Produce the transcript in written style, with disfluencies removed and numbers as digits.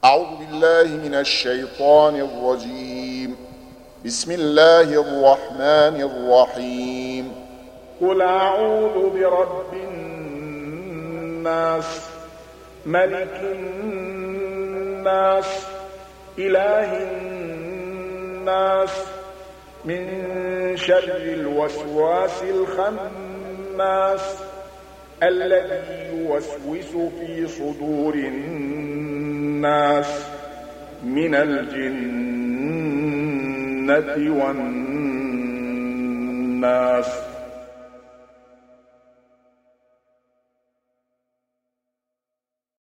أعوذ بالله من الشيطان الرجيم. بسم الله الرحمن الرحيم. قل أعوذ برب الناس ملك الناس إله الناس من شر الوسواس الخناس الذي يوسوس في صدور الناس من الجنة والناس.